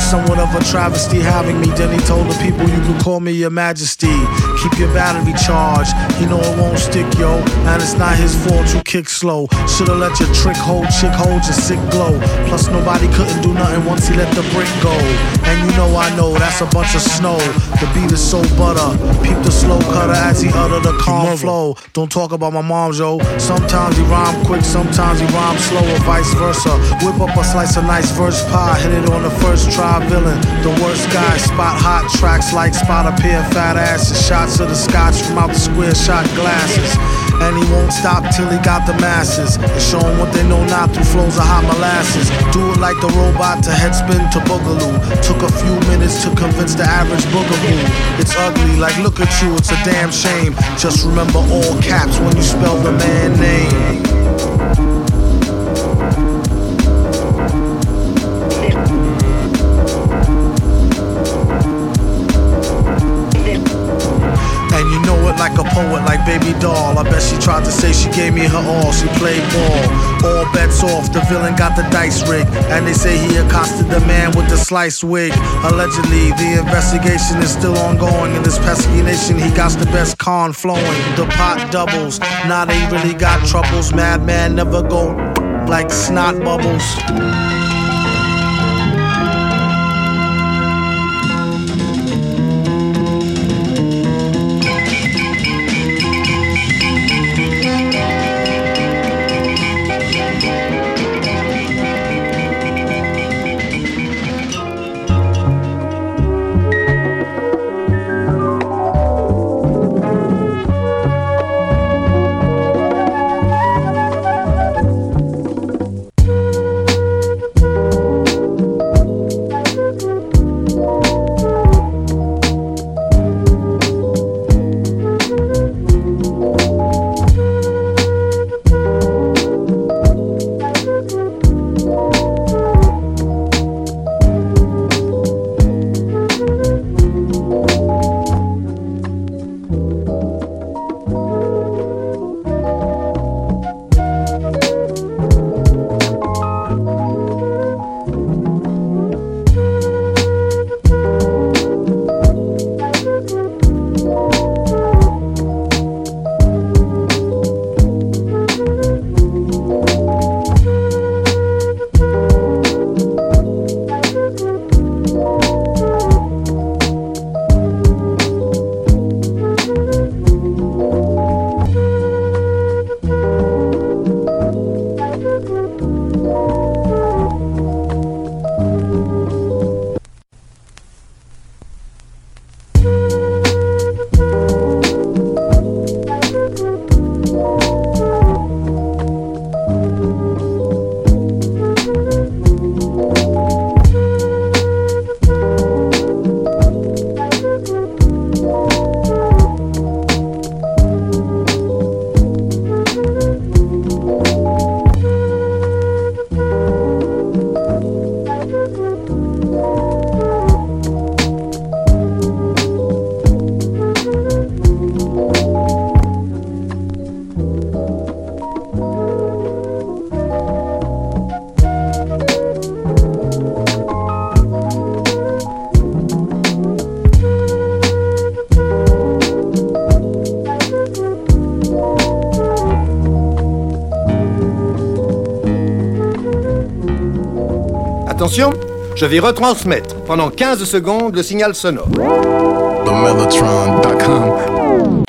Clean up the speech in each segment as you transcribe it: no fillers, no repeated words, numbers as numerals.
somewhat of a travesty having me. Then he told the people, you can call me your majesty. Keep your battery charged, he know it won't stick, yo. And it's not his fault you kick slow. Should've let your trick hold, chick hold your sick glow. Plus nobody couldn't do nothing once he let the brick go. And you know I know, that's a bunch of snow. The beat is so butter, peep the slow cutter as he utter the calm flow. Don't talk about my mom, yo. Sometimes he rhyme quick, sometimes he rhyme slow, or vice versa. Whip up a slice of nice verse pie, hit it on the first try, villain. The worst guy, spot hot tracks like spot a pair of fat asses. Shots of the scotch from out the square shot glasses. And he won't stop till he got the masses. And show them what they know not through flows of hot molasses. Do it like the robot to headspin to boogaloo. Took a few minutes to convince the average boogaboo. It's ugly, like look at you, it's a damn shame. Just remember all caps when you spell the man name. Like a poet, like baby doll. I bet she tried to say she gave me her all. She played ball, all bets off. The villain got the dice rigged, and they say he accosted the man with the sliced wig. Allegedly, the investigation is still ongoing. In this pesky nation, he got the best con flowing. The pot doubles, now they really got troubles. Madman never go like snot bubbles. Attention, je vais retransmettre pendant 15 secondes le signal sonore. TheMellotron.com.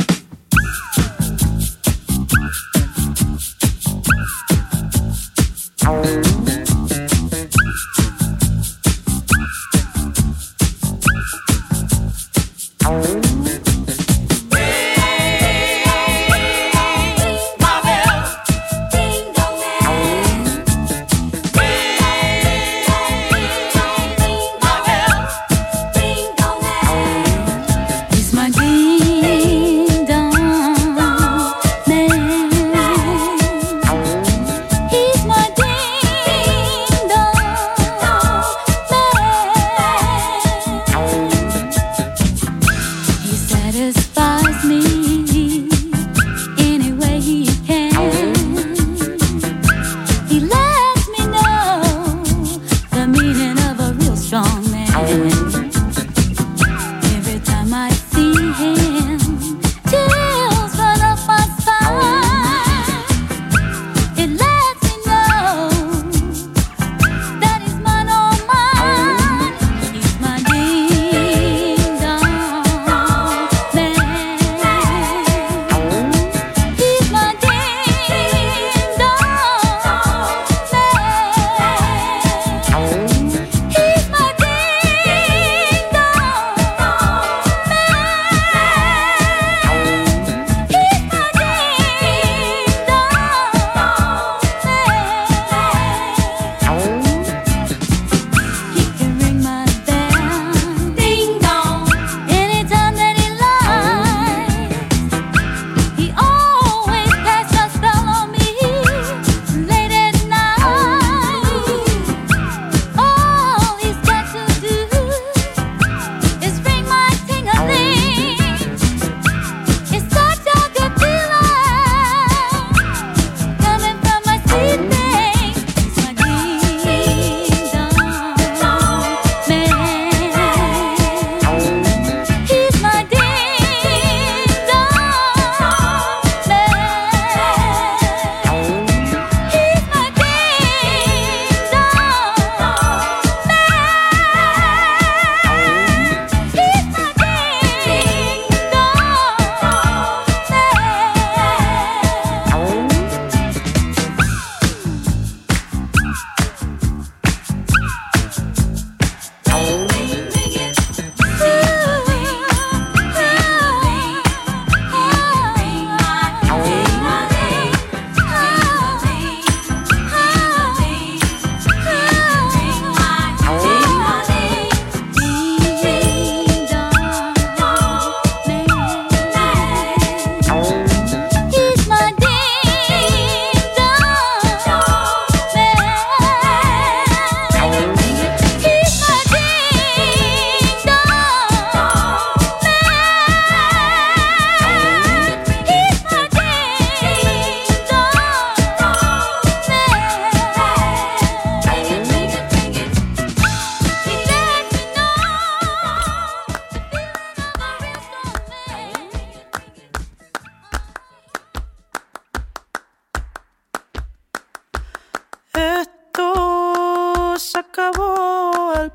Strong man.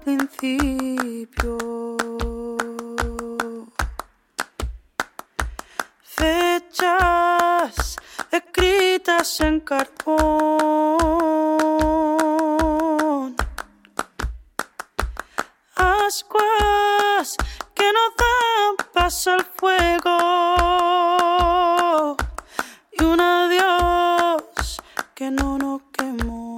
principio. Fechas escritas en carbón, ascuas que no dan paso al fuego y un adiós que no nos quemó.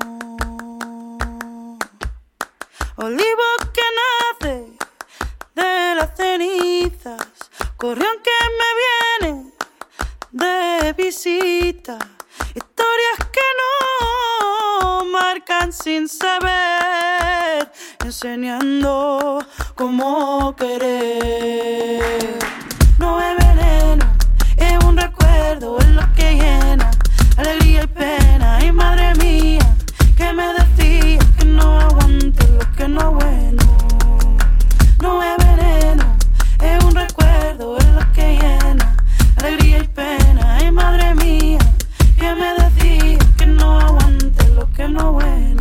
Olivo que nace de las cenizas, corrión que me viene de visita, historias que no marcan sin saber, enseñando cómo querer. No es veneno, es un recuerdo, es lo que llena alegría y pena. Y madre mía, que me decía que no aguante lo que no es bueno. No es veneno, es un recuerdo, es lo que llena alegría y pena. Y madre mía, que me decía que no aguante lo que no es bueno.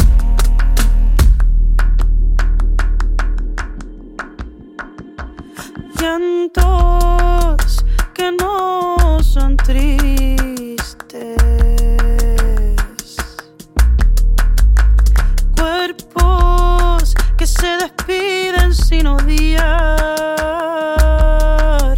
Llantos que no son tristes, cuerpos que se despiden sin odiar,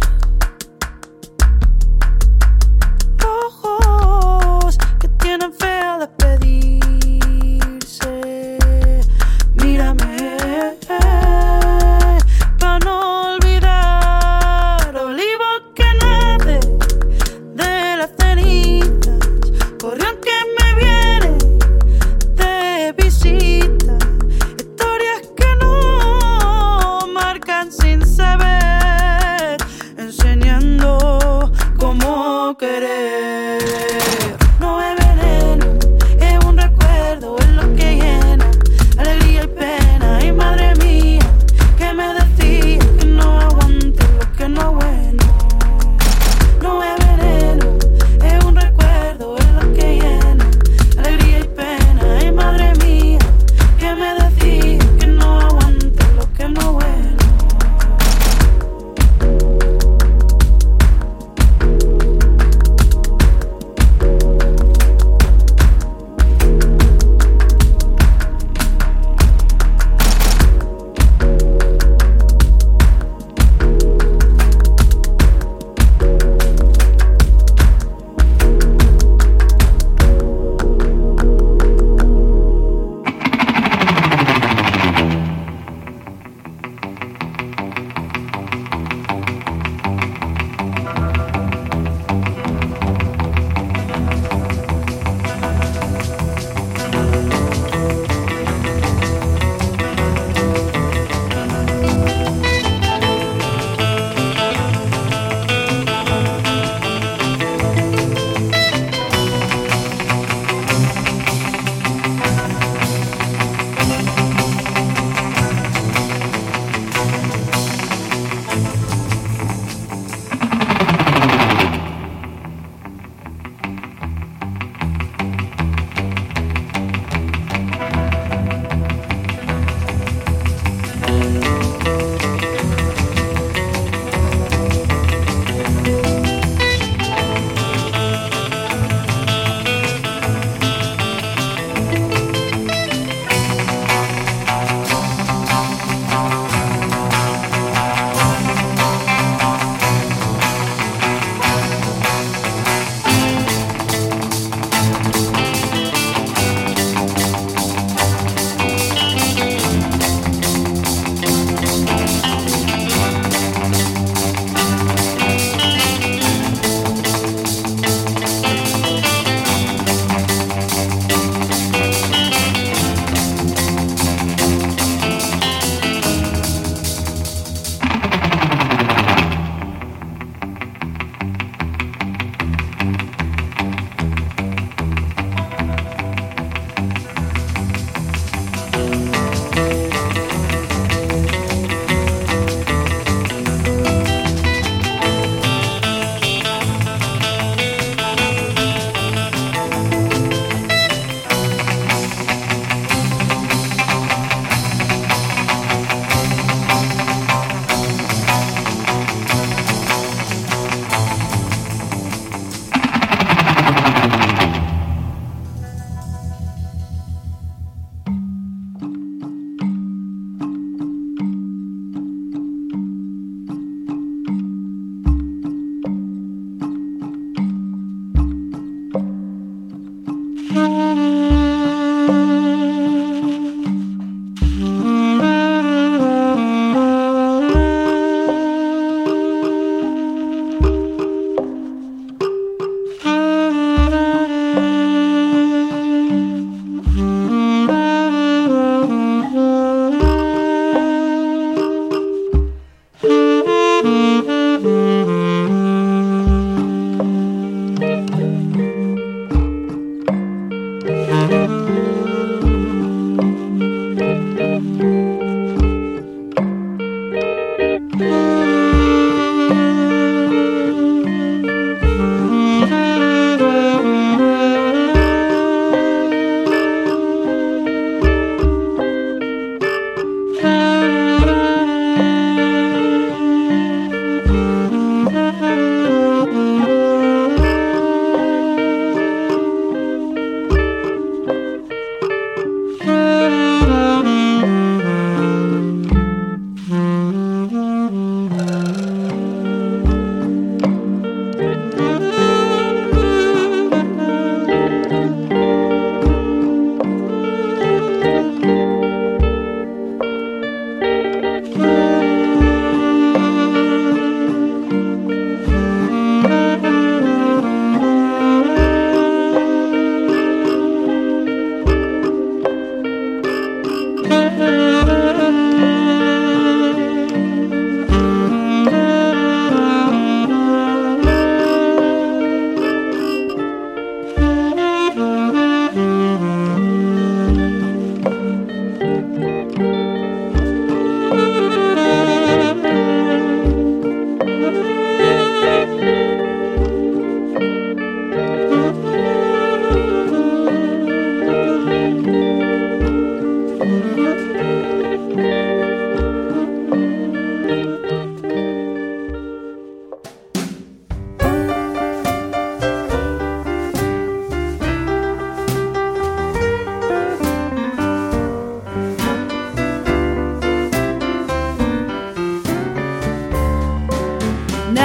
ojos que tienen fe a despedirse. Mírame pa' no olvidar, olivo que nace de las cenizas, corrión que me viene de visita, historias que no marcan sin saber, enseñando cómo querer. No es veneno, es un recuerdo, es lo que llena alegría y pena. Y madre mía, que me decía que no aguante lo que no es bueno. No es veneno, es un recuerdo, es lo que llena alegría y pena. Y madre mía, que me decía que no aguante lo que no es bueno.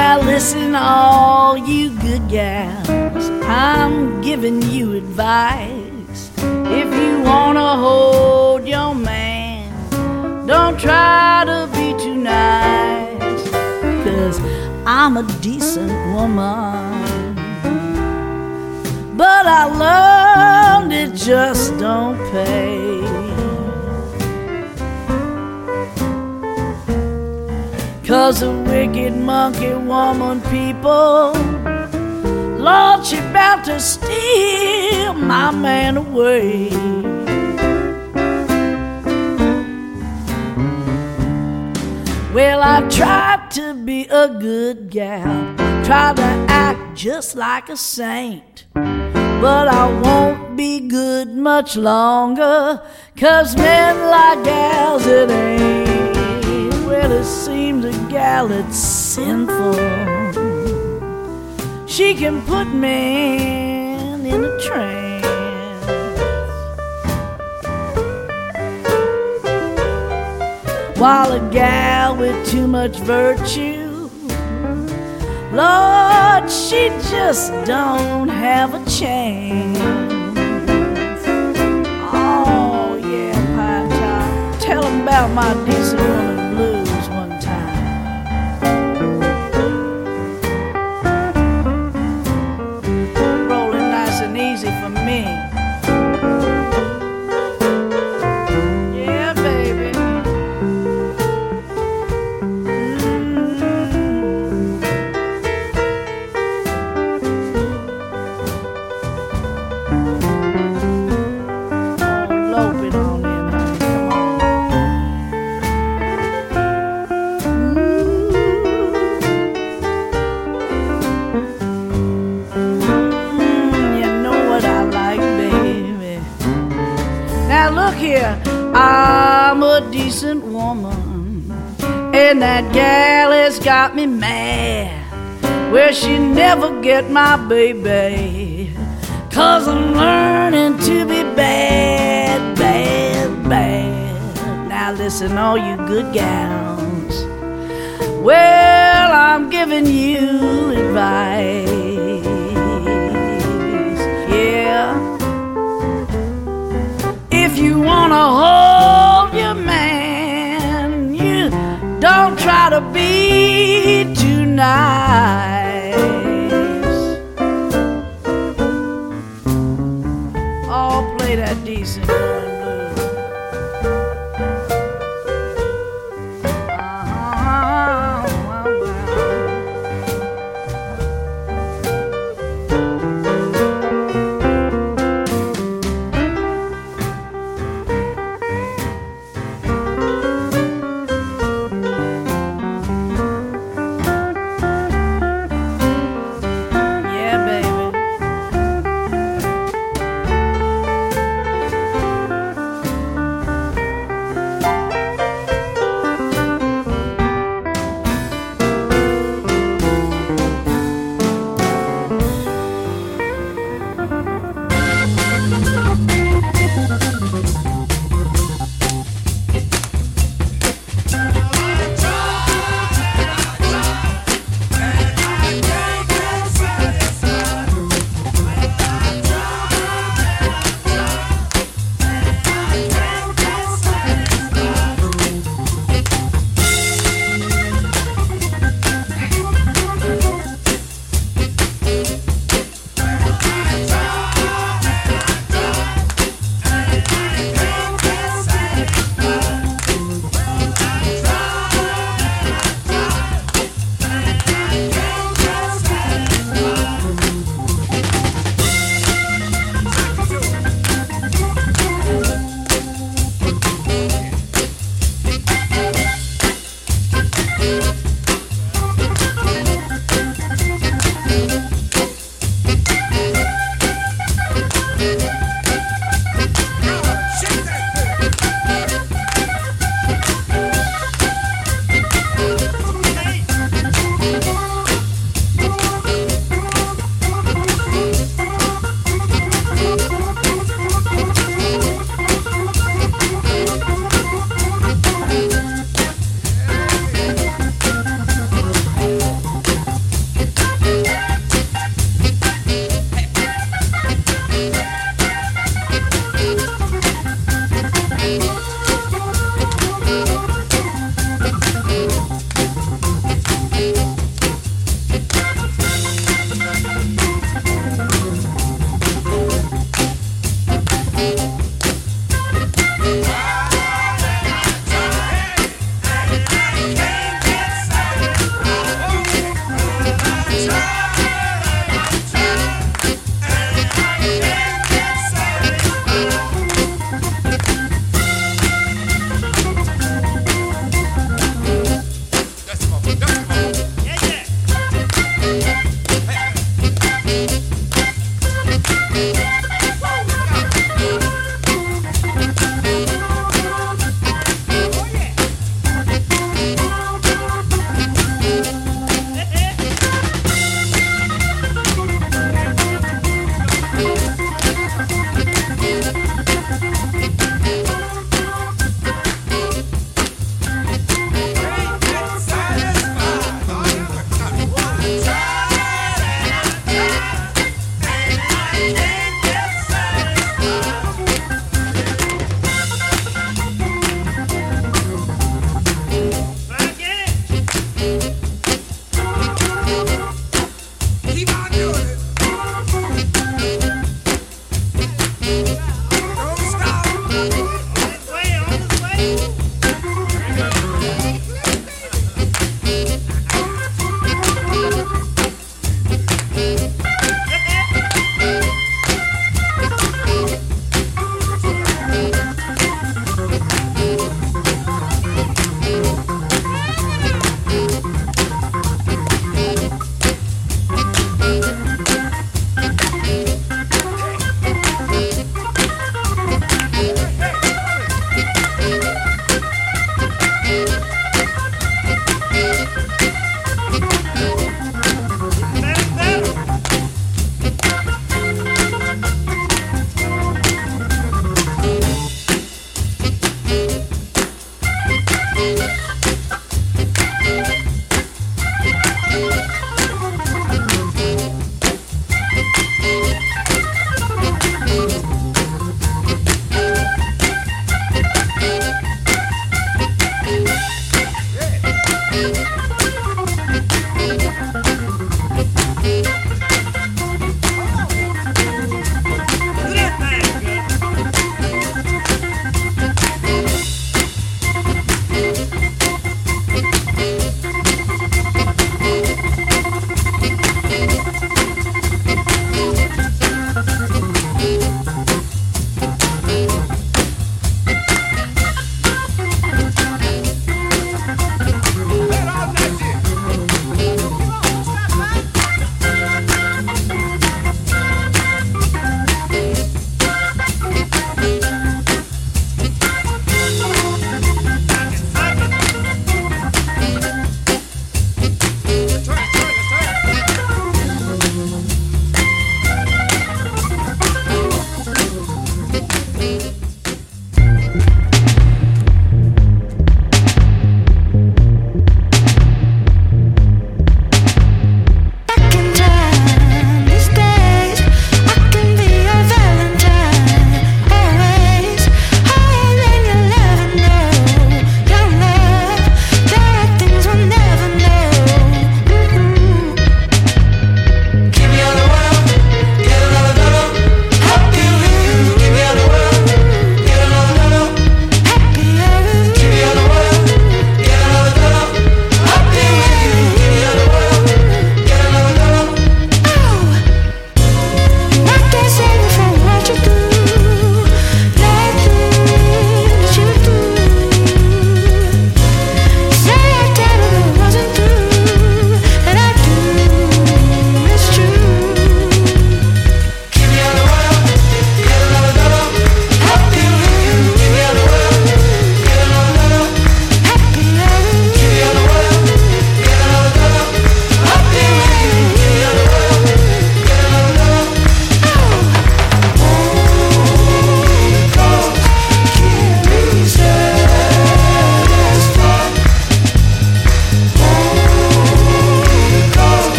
Now listen, all you good gals, I'm giving you advice. If you wanna hold your man, don't try to be too nice, 'cause I'm a decent woman, but I learned it just don't pay. 'Cause a wicked monkey woman, people, Lord, she bout to steal my man away. Well, I've tried to be a good gal, tried to act just like a saint, but I won't be good much longer, 'cause men like gals, it ain't. Well, it seems a gal that's sinful, she can put men in a trance. While a gal with too much virtue, Lord, she just don't have a chance. Oh yeah, Pine Top, tell 'em about my decent woman blues one time. Rolling nice and easy for me. Yeah, baby. Here, I'm a decent woman, and that gal has got me mad. Well, she never get my baby, 'cause I'm learning to be bad, bad, bad. Now listen, all you good gals, well, I'm giving you advice. Yeah, if you wanna hold your man, you don't try to be too nice. Oh, play that decent one blues.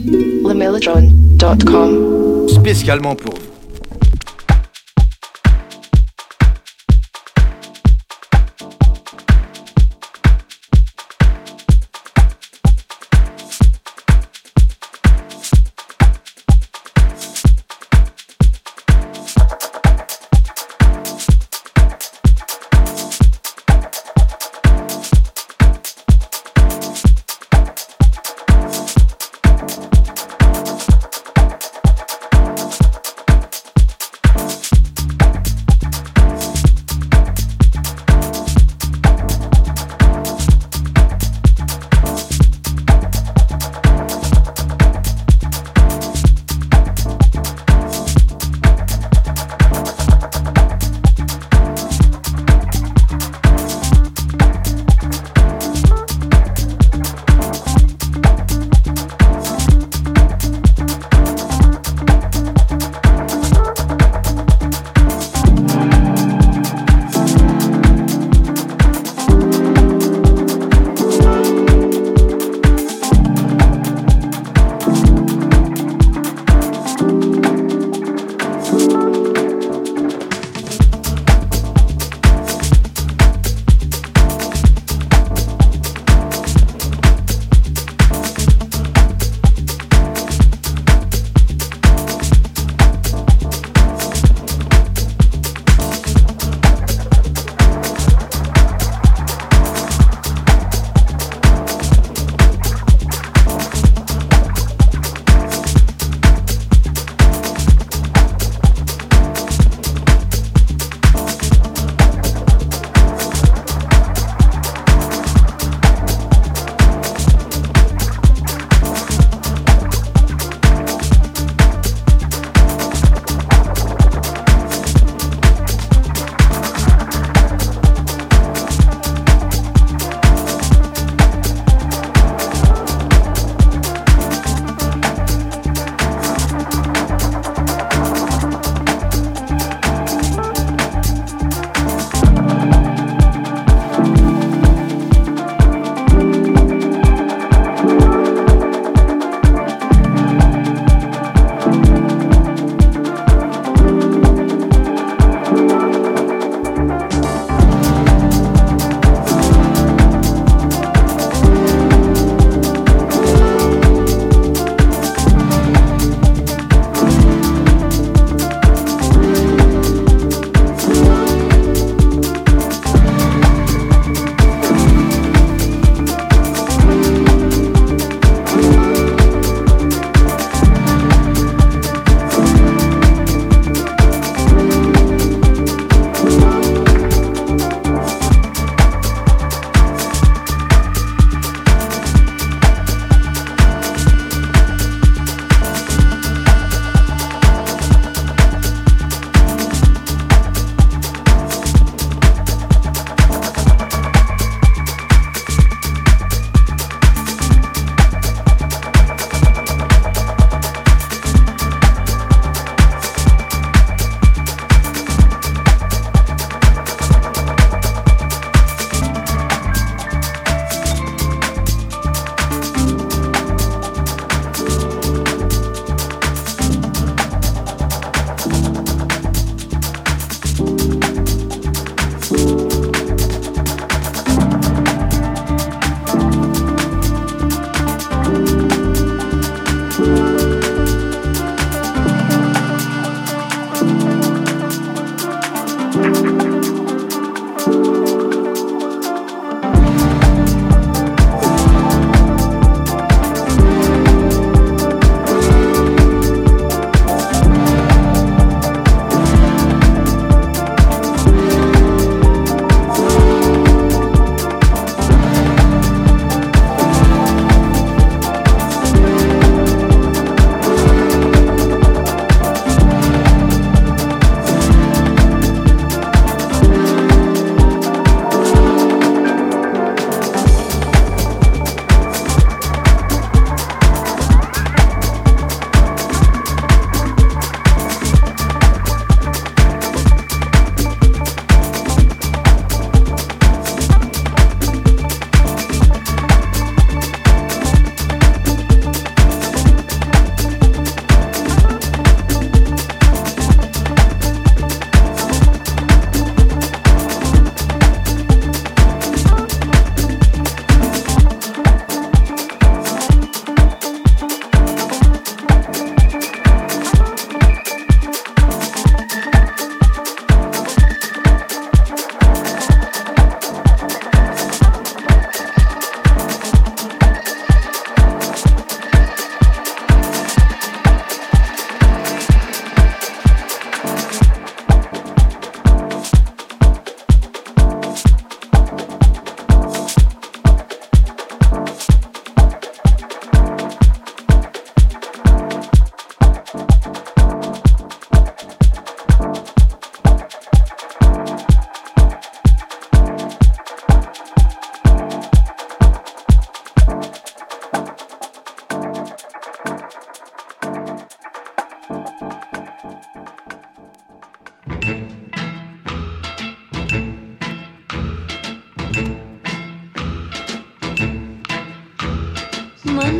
lemelodrone.com. Spécialement pour vous.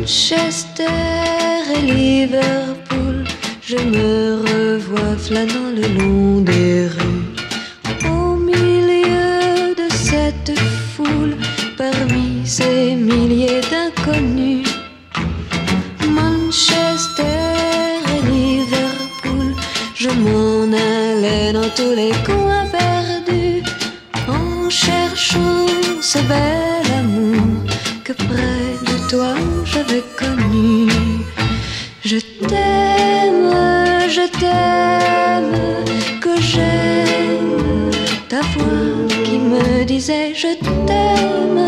Manchester et Liverpool, je me revois flânant le long des rues. Au milieu de cette foule, parmi ces milliers d'inconnus. Manchester et Liverpool, je m'en allais dans tous les coins perdus, en cherchant ce bel amour que près de toi j'avais connu. Je t'aime, que j'aime ta voix qui me disait je t'aime,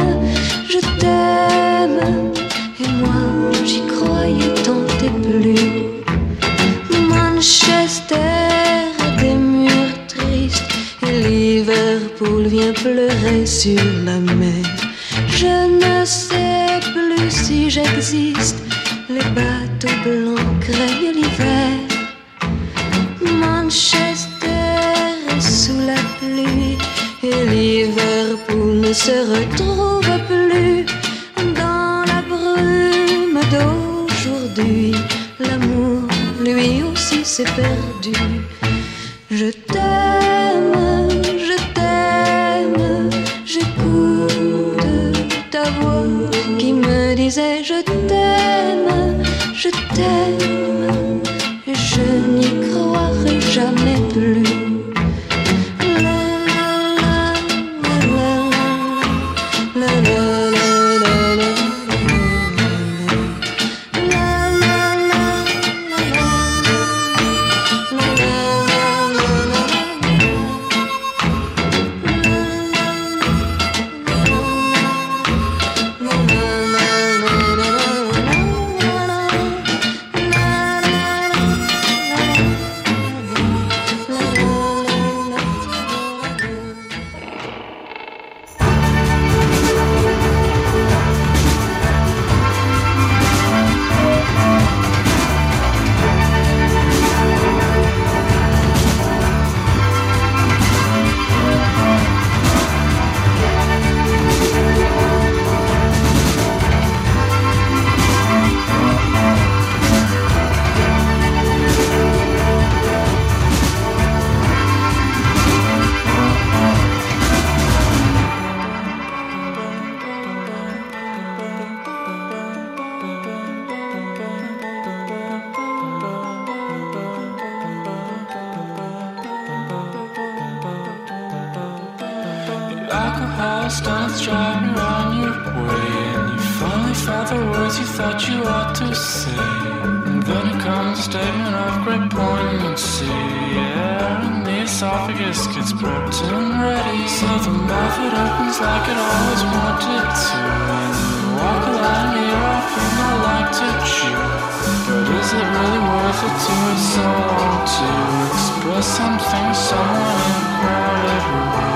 et moi j'y croyais tant et plus. Manchester a des murs tristes et Liverpool vient pleurer sur la mer. Je ne sais plus si j'existe, les bateaux blancs craignent l'hiver. Manchester est sous la pluie et Liverpool ne se retrouve plus. Dans la brume d'aujourd'hui, l'amour lui aussi s'est perdu. Je t'aime, j'écoute ta voix qui me disait je t'aime, et je n'y croirai jamais plus. Alcohol starts driving around your way, and you finally found the words you thought you ought to say. And then it comes a statement of great poignancy. Air in the esophagus gets prepped and ready, so the mouth it opens like it always wanted to. And you walk a line near off and I like to chew. But is it really worth it to it so long to express something someone in a crowded room?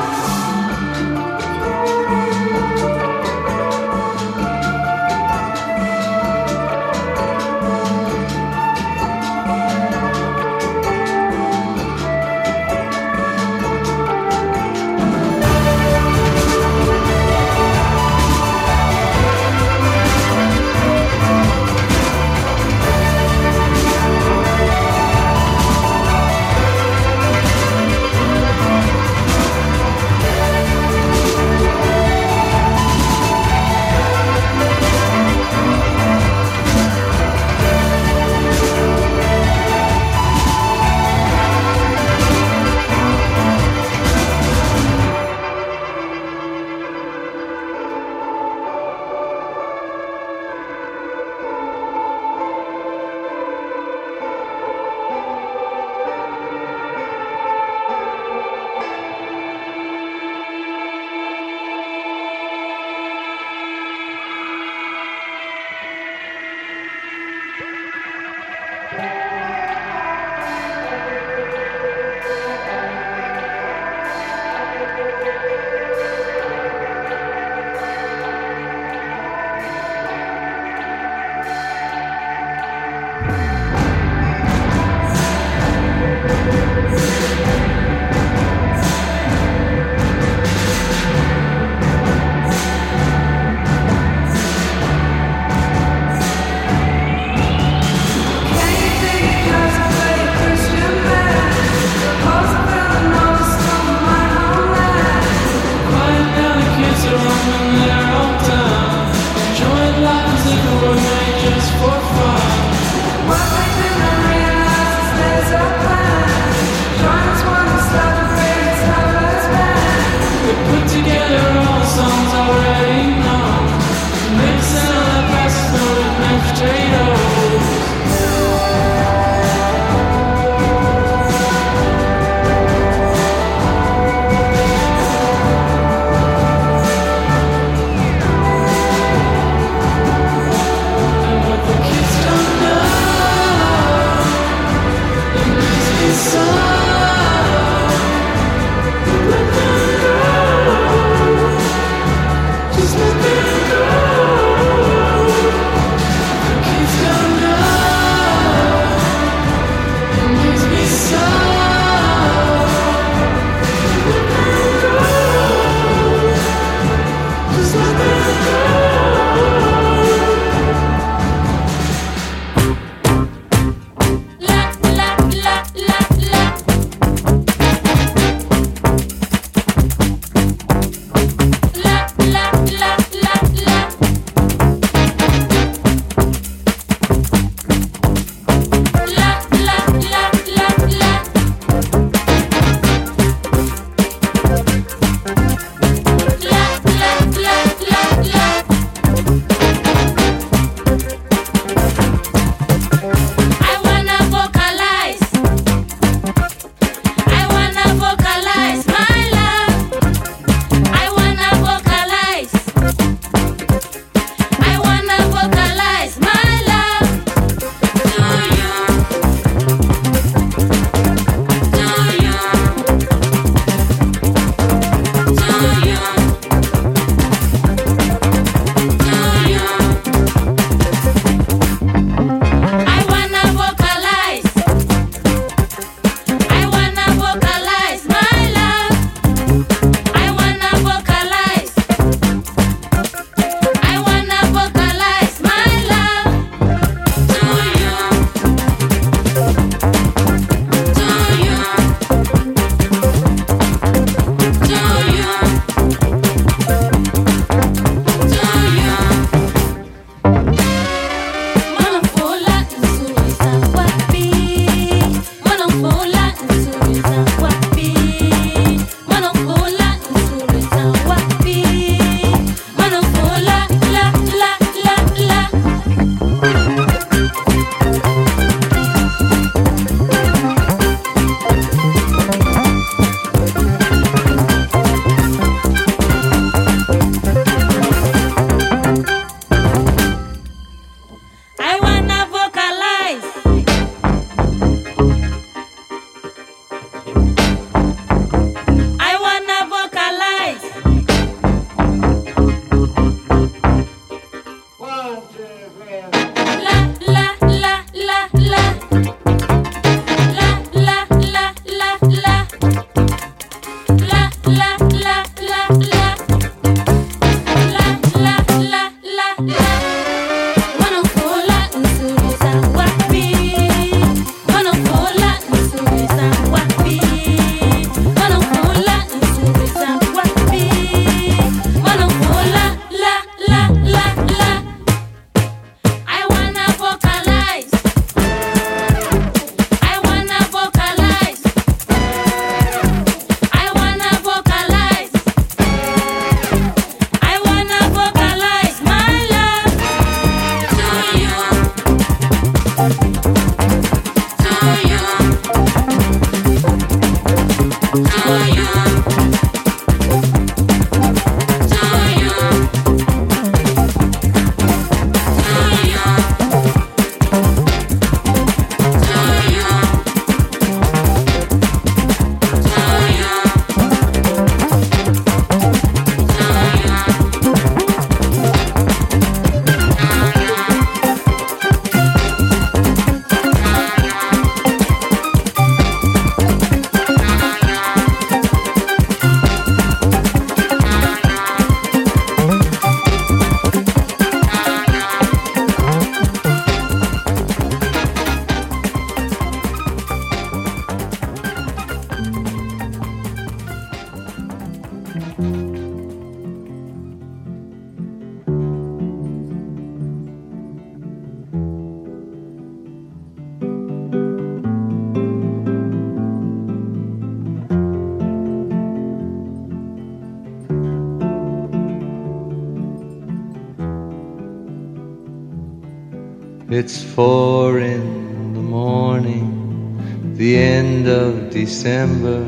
It's 4 in the morning, the end of December.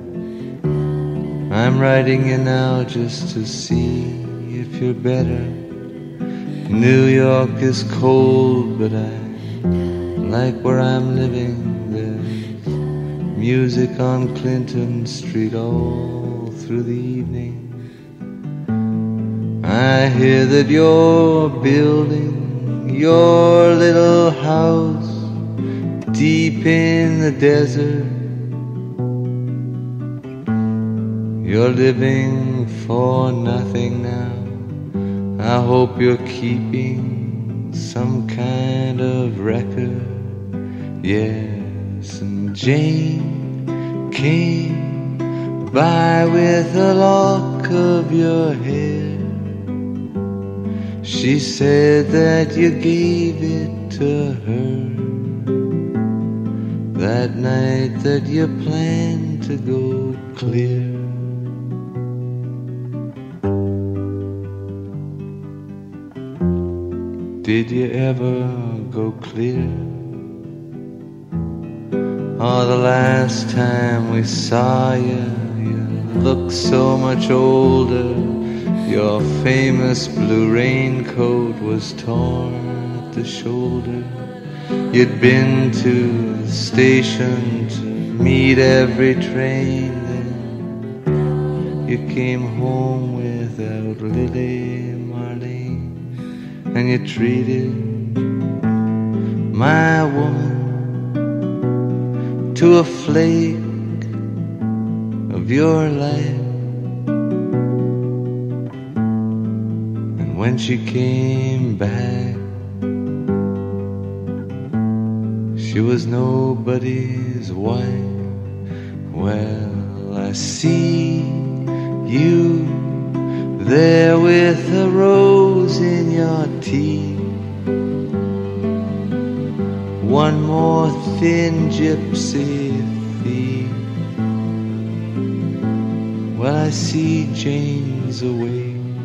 I'm writing you now just to see if you're better. New York is cold, but I like where I'm living. There's music on Clinton Street all through the evening. I hear that you're building your little house deep in the desert. You're living for nothing now. I hope you're keeping some kind of record. Yes, and Jane came by with a lock of your hair. She said that you gave it to her that night that you planned to go clear. Did you ever go clear? Oh, the last time we saw you, you looked so much older. Your famous blue raincoat was torn at the shoulder. You'd been to the station to meet every train. Then you came home without Lily Marlene, and you treated my woman to a flake of your life. When she came back, she was nobody's wife. Well, I see you there with a rose in your teeth. One more thin gypsy thief. Well, I see Jane's away.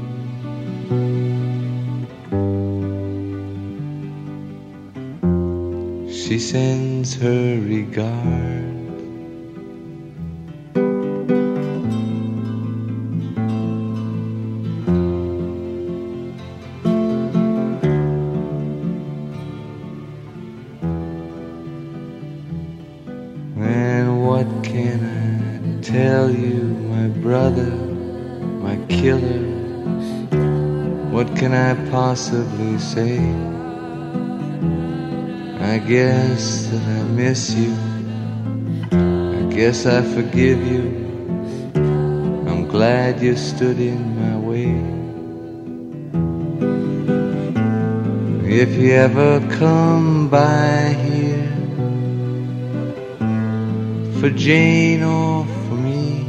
She sends her regards. And what can I tell you, my brother, my killer? What can I possibly say? I guess that I miss you. I guess I forgive you. I'm glad you stood in my way. If you ever come by here for Jane or for me,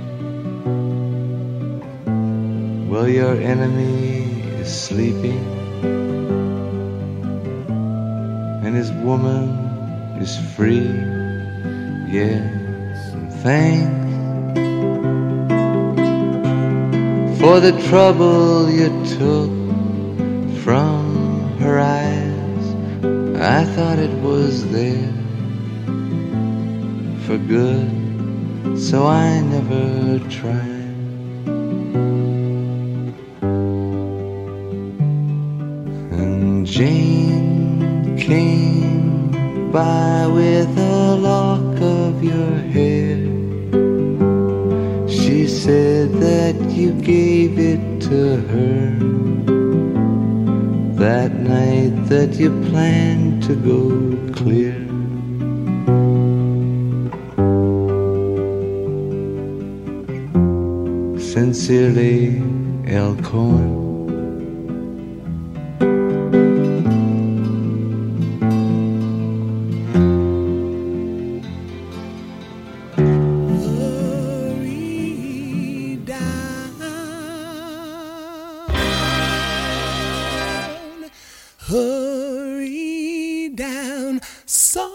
well, your enemy is sleeping, and his woman is free. Yes, and thanks for the trouble you took from her eyes. I thought it was there for good, so I never tried. And Jane came by with a lock of your hair. She said that you gave it to her that night that you planned to go clear. Sincerely, L. Cohen. Hurry down, son.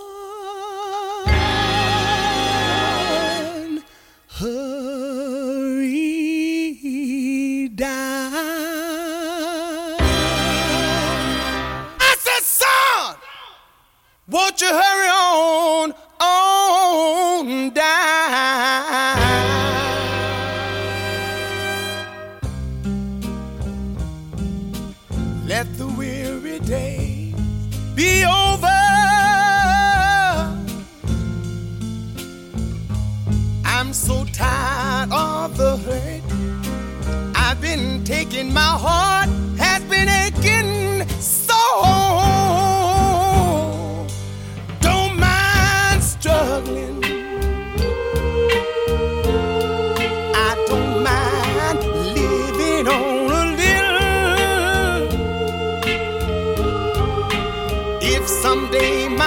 Hurry down. I said, son. Won't you hurry on down? Let the weary day be over. I'm so tired of the hurt. I've been taking my heart